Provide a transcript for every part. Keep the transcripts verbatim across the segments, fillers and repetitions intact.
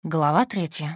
Глава третья.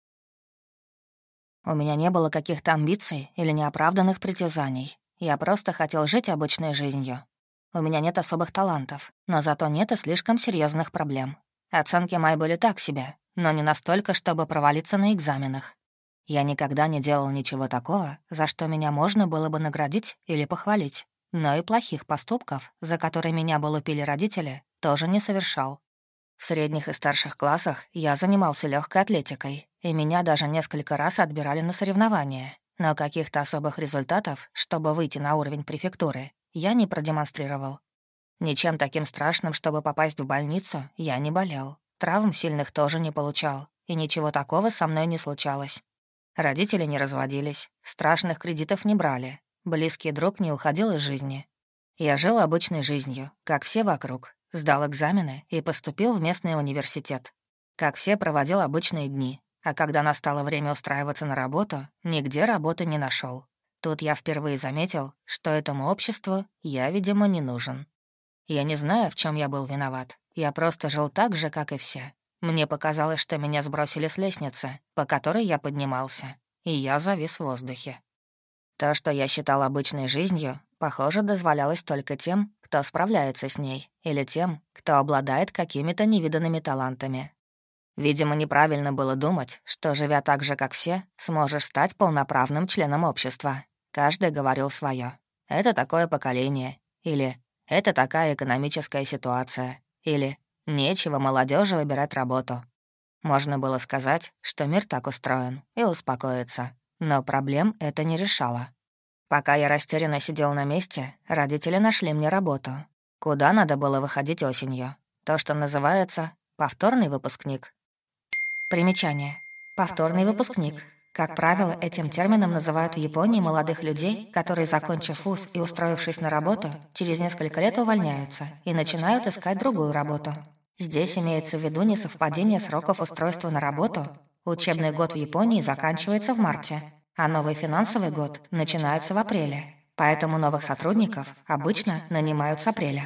У меня не было каких-то амбиций или неоправданных притязаний. Я просто хотел жить обычной жизнью. У меня нет особых талантов, но зато нет и слишком серьезных проблем. Оценки мои были так себе, но не настолько, чтобы провалиться на экзаменах. Я никогда не делал ничего такого, за что меня можно было бы наградить или похвалить. Но и плохих поступков, за которые меня бы лупили родители, тоже не совершал. В средних и старших классах я занимался легкой атлетикой, и меня даже несколько раз отбирали на соревнования. Но каких-то особых результатов, чтобы выйти на уровень префектуры, я не продемонстрировал. Ничем таким страшным, чтобы попасть в больницу, я не болел. Травм сильных тоже не получал, и ничего такого со мной не случалось. Родители не разводились, страшных кредитов не брали, близкий друг не уходил из жизни. Я жил обычной жизнью, как все вокруг. Сдал экзамены и поступил в местный университет. Как все, проводил обычные дни, а когда настало время устраиваться на работу, нигде работы не нашел. Тут я впервые заметил, что этому обществу я, видимо, не нужен. Я не знаю, в чем я был виноват. Я просто жил так же, как и все. Мне показалось, что меня сбросили с лестницы, по которой я поднимался, и я завис в воздухе. То, что я считал обычной жизнью, похоже, дозволялось только тем, кто справляется с ней, или тем, кто обладает какими-то невиданными талантами. Видимо, неправильно было думать, что, живя так же, как все, сможешь стать полноправным членом общества. Каждый говорил свое. «Это такое поколение», или «это такая экономическая ситуация», или «нечего молодежи выбирать работу». Можно было сказать, что мир так устроен, и успокоиться. Но проблем это не решало. Пока я растерянно сидел на месте, родители нашли мне работу. Куда надо было выходить осенью? То, что называется «повторный выпускник». Примечание. Повторный выпускник. Как правило, этим термином называют в Японии молодых людей, которые, закончив вуз и устроившись на работу, через несколько лет увольняются и начинают искать другую работу. Здесь имеется в виду несовпадение сроков устройства на работу. Учебный год в Японии заканчивается в марте, а новый финансовый год начинается в апреле, поэтому новых сотрудников обычно нанимают с апреля.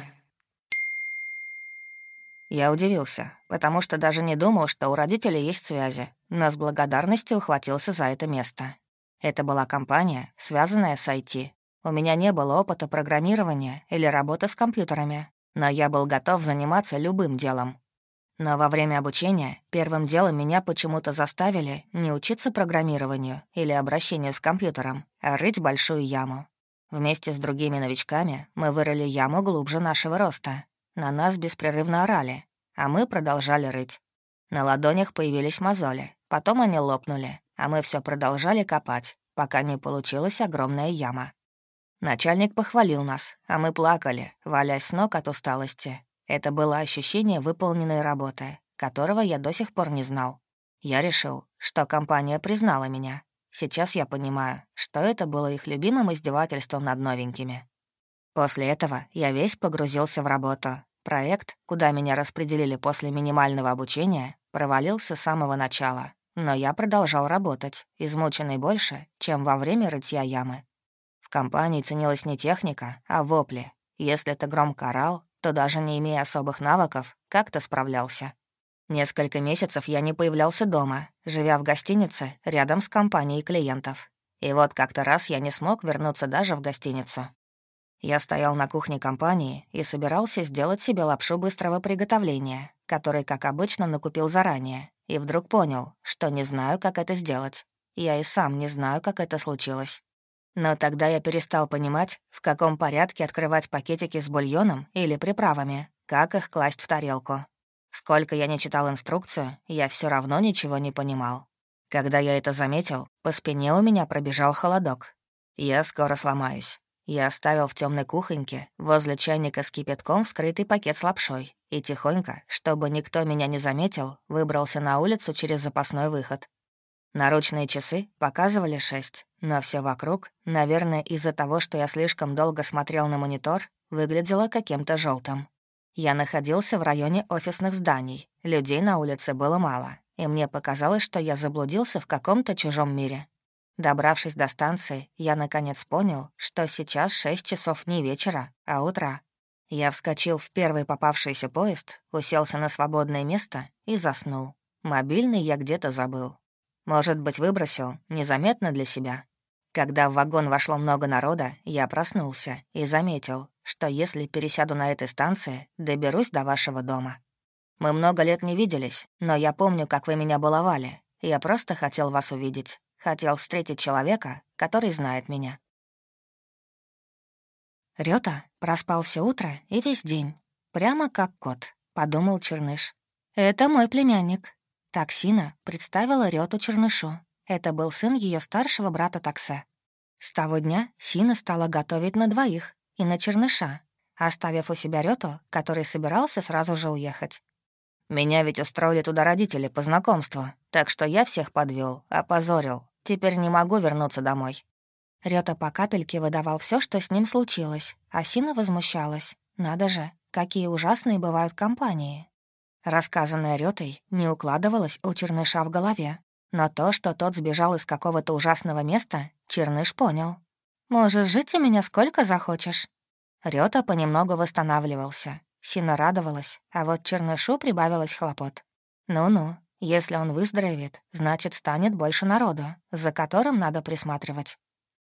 Я удивился, потому что даже не думал, что у родителей есть связи, но с благодарностью ухватился за это место. Это была компания, связанная с ай ти. У меня не было опыта программирования или работы с компьютерами, но я был готов заниматься любым делом. Но во время обучения первым делом меня почему-то заставили не учиться программированию или обращению с компьютером, а рыть большую яму. Вместе с другими новичками мы вырыли яму глубже нашего роста. На нас беспрерывно орали, а мы продолжали рыть. На ладонях появились мозоли, потом они лопнули, а мы все продолжали копать, пока не получилась огромная яма. Начальник похвалил нас, а мы плакали, валясь с ног от усталости. Это было ощущение выполненной работы, которого я до сих пор не знал. Я решил, что компания признала меня. Сейчас я понимаю, что это было их любимым издевательством над новенькими. После этого я весь погрузился в работу. Проект, куда меня распределили после минимального обучения, провалился с самого начала. Но я продолжал работать, измученный больше, чем во время рытья ямы. В компании ценилась не техника, а вопли. Если ты громко орал, то даже не имея особых навыков, как-то справлялся. Несколько месяцев я не появлялся дома, живя в гостинице рядом с компанией клиентов. И вот как-то раз я не смог вернуться даже в гостиницу. Я стоял на кухне компании и собирался сделать себе лапшу быстрого приготовления, который, как обычно, накупил заранее, и вдруг понял, что не знаю, как это сделать. Я и сам не знаю, как это случилось. Но тогда я перестал понимать, в каком порядке открывать пакетики с бульоном или приправами, как их класть в тарелку. Сколько я не читал инструкцию, я все равно ничего не понимал. Когда я это заметил, по спине у меня пробежал холодок. Я скоро сломаюсь. Я оставил в темной кухоньке возле чайника с кипятком скрытый пакет с лапшой и тихонько, чтобы никто меня не заметил, выбрался на улицу через запасной выход. Наручные часы показывали шесть, но все вокруг, наверное, из-за того, что я слишком долго смотрел на монитор, выглядело каким-то желтым. Я находился в районе офисных зданий, людей на улице было мало, и мне показалось, что я заблудился в каком-то чужом мире. Добравшись до станции, я наконец понял, что сейчас шесть часов не вечера, а утра. Я вскочил в первый попавшийся поезд, уселся на свободное место и заснул. Мобильный я где-то забыл. Может быть, выбросил, незаметно для себя. Когда в вагон вошло много народа, я проснулся и заметил, что если пересяду на этой станции, доберусь до вашего дома. Мы много лет не виделись, но я помню, как вы меня баловали. Я просто хотел вас увидеть. Хотел встретить человека, который знает меня». Рёта проспал все утро и весь день. Прямо как кот, подумал Черныш. «Это мой племянник». Так Сина представила Рёту Чернышу. Это был сын ее старшего брата Таксе. С того дня Сина стала готовить на двоих и на Черныша, оставив у себя Рёту, который собирался сразу же уехать. «Меня ведь устроили туда родители по знакомству, так что я всех подвел, опозорил. Теперь не могу вернуться домой». Рёта по капельке выдавал все, что с ним случилось, а Сина возмущалась. Надо же, какие ужасные бывают компании. Рассказанное Рётой не укладывалось у Черныша в голове, но то, что тот сбежал из какого-то ужасного места, Черныш понял. «Можешь жить у меня сколько захочешь». Рёта понемногу восстанавливался. Сина радовалась, а вот Чернышу прибавилось хлопот. Ну-ну, если он выздоровеет, значит, станет больше народу, за которым надо присматривать.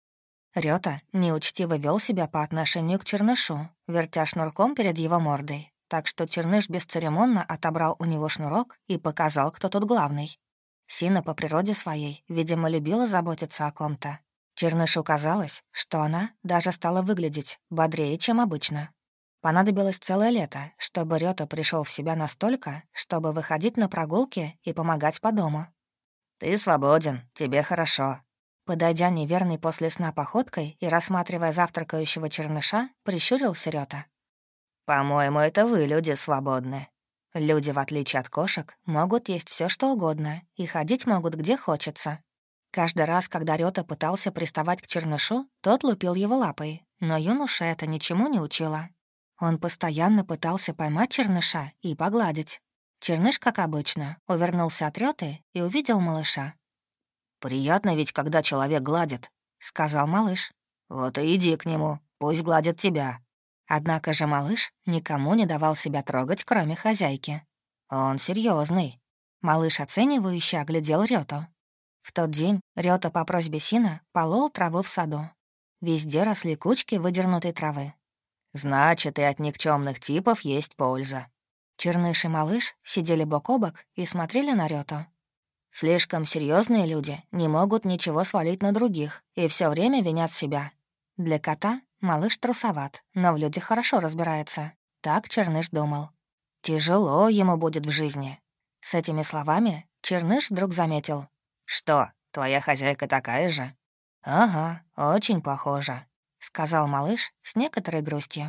Рёта неучтиво вел себя по отношению к Чернышу, вертя шнурком перед его мордой, так что Черныш бесцеремонно отобрал у него шнурок и показал, кто тут главный. Сина по природе своей, видимо, любила заботиться о ком-то. Чернышу казалось, что она даже стала выглядеть бодрее, чем обычно. Понадобилось целое лето, чтобы Рёта пришел в себя настолько, чтобы выходить на прогулки и помогать по дому. «Ты свободен, тебе хорошо». Подойдя неверной после сна походкой и рассматривая завтракающего Черныша, прищурился Рёта. «По-моему, это вы, люди, свободны. Люди, в отличие от кошек, могут есть все, что угодно, и ходить могут где хочется». Каждый раз, когда Рёта пытался приставать к Чернышу, тот лупил его лапой, но юноша это ничему не учило. Он постоянно пытался поймать Черныша и погладить. Черныш, как обычно, увернулся от Рёты и увидел малыша. «Приятно ведь, когда человек гладит», — сказал малыш. «Вот и иди к нему, пусть гладит тебя». Однако же малыш никому не давал себя трогать, кроме хозяйки. Он серьезный. Малыш оценивающе оглядел Рёту. В тот день Рёта по просьбе Сина полол траву в саду. Везде росли кучки выдернутой травы. «Значит, и от никчемных типов есть польза». Черныш и малыш сидели бок о бок и смотрели на Рёту. Слишком серьезные люди не могут ничего свалить на других и все время винят себя. Для кота малыш трусоват, но в людях хорошо разбирается. Так Черныш думал. Тяжело ему будет в жизни. С этими словами Черныш вдруг заметил. «Что, твоя хозяйка такая же?» «Ага, очень похожа», — сказал малыш с некоторой грустью.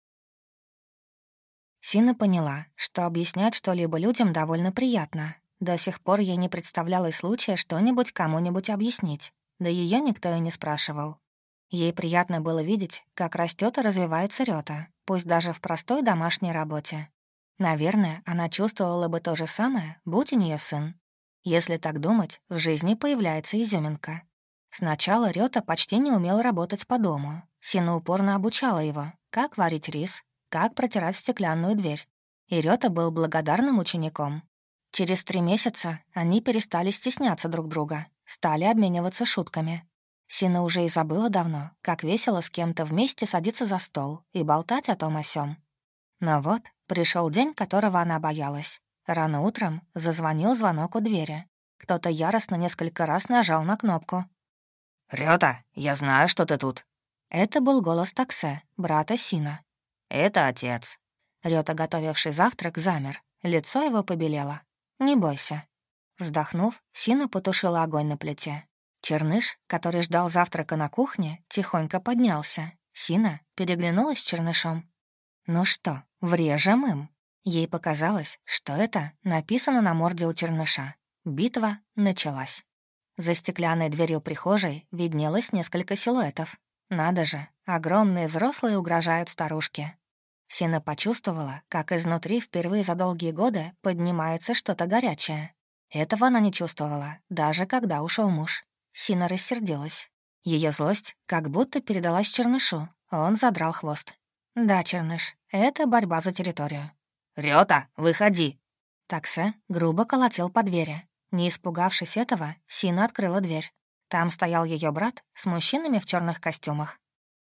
Сина поняла, что объяснять что-либо людям довольно приятно. До сих пор ей не представлялось случая что-нибудь кому-нибудь объяснить, да ее никто и не спрашивал. Ей приятно было видеть, как растет и развивается Рёта, пусть даже в простой домашней работе. Наверное, она чувствовала бы то же самое, будь у нее сын. Если так думать, в жизни появляется изюминка. Сначала Рёта почти не умел работать по дому. Сина упорно обучала его, как варить рис, как протирать стеклянную дверь. И Рёта был благодарным учеником. Через три месяца они перестали стесняться друг друга, стали обмениваться шутками. Сина уже и забыла давно, как весело с кем-то вместе садиться за стол и болтать о том о сём. Но вот пришел день, которого она боялась. Рано утром зазвонил звонок у двери. Кто-то яростно несколько раз нажал на кнопку. «Рёта, я знаю, что ты тут». Это был голос Таксе, брата Сина. «Это отец». Рёта, готовивший завтрак, замер. Лицо его побелело. «Не бойся». Вздохнув, Сина потушила огонь на плите. Черныш, который ждал завтрака на кухне, тихонько поднялся. Сина переглянулась с Чернышом. «Ну что, врежем им?» Ей показалось, что это написано на морде у Черныша. Битва началась. За стеклянной дверью прихожей виднелось несколько силуэтов. Надо же, огромные взрослые угрожают старушке. Сина почувствовала, как изнутри впервые за долгие годы поднимается что-то горячее. Этого она не чувствовала, даже когда ушел муж. Сина рассердилась. Ее злость как будто передалась Чернышу. Он задрал хвост. «Да, Черныш, это борьба за территорию». «Рёта, выходи!» Таксе грубо колотил по двери. Не испугавшись этого, Сина открыла дверь. Там стоял ее брат с мужчинами в черных костюмах.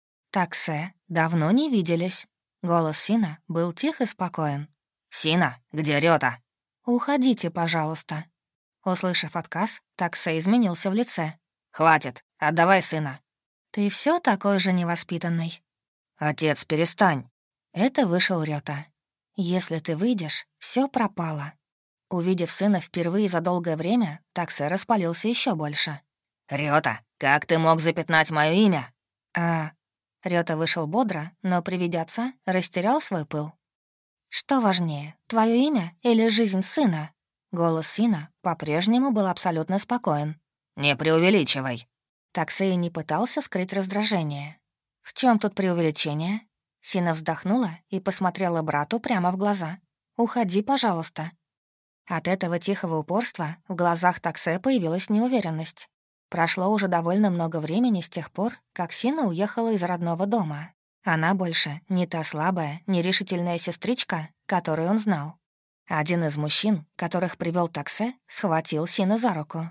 «Таксе, давно не виделись». Голос Сина был тих и спокоен. «Сина, где Рёта?» «Уходите, пожалуйста». Услышав отказ, Таксе изменился в лице. «Хватит, отдавай сына». «Ты все такой же невоспитанный». «Отец, перестань». Это вышел Рёта. «Если ты выйдешь, все пропало». Увидев сына впервые за долгое время, Таксе распалился еще больше. «Рёта, как ты мог запятнать мое имя?» «А...» Рёта вышел бодро, но при виде отца растерял свой пыл. «Что важнее, твое имя или жизнь сына?» Голос сына по-прежнему был абсолютно спокоен. «Не преувеличивай». Таксе не пытался скрыть раздражение. «В чем тут преувеличение?» Сина вздохнула и посмотрела брату прямо в глаза. «Уходи, пожалуйста». От этого тихого упорства в глазах Таксе появилась неуверенность. Прошло уже довольно много времени с тех пор, как Сина уехала из родного дома. Она больше не та слабая, нерешительная сестричка, которую он знал. Один из мужчин, которых привел Таксе, схватил Сина за руку.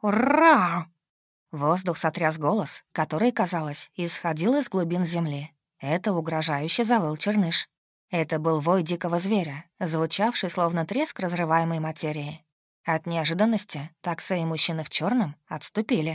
«Ура!» Воздух сотряс голос, который, казалось, исходил из глубин земли. Это угрожающе завыл черныш. Это был вой дикого зверя, звучавший словно треск разрываемой материи. От неожиданности Таксе и мужчины в черном отступили.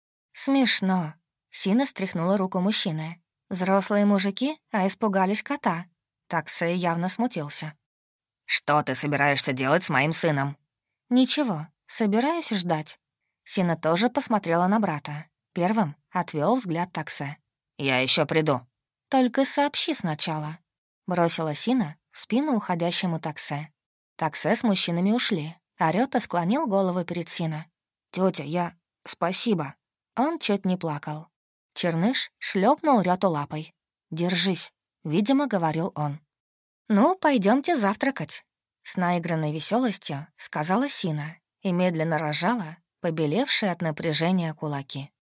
«Смешно». Сина стряхнула руку мужчины. «Взрослые мужики, а испугались кота». Таксе явно смутился. «Что ты собираешься делать с моим сыном?» «Ничего, собираюсь ждать». Сина тоже посмотрела на брата. Первым отвел взгляд Таксе. «Я еще приду». «Только сообщи сначала», — бросила Сина в спину уходящему Таксе. Таксе с мужчинами ушли, а Рёта склонил голову перед Сина. «Тётя, я... Спасибо». Он чуть не плакал. Черныш шлепнул Рёту лапой. «Держись», — видимо, говорил он. «Ну, пойдемте завтракать», — с наигранной веселостью сказала Сина и медленно разжала побелевшие от напряжения кулаки.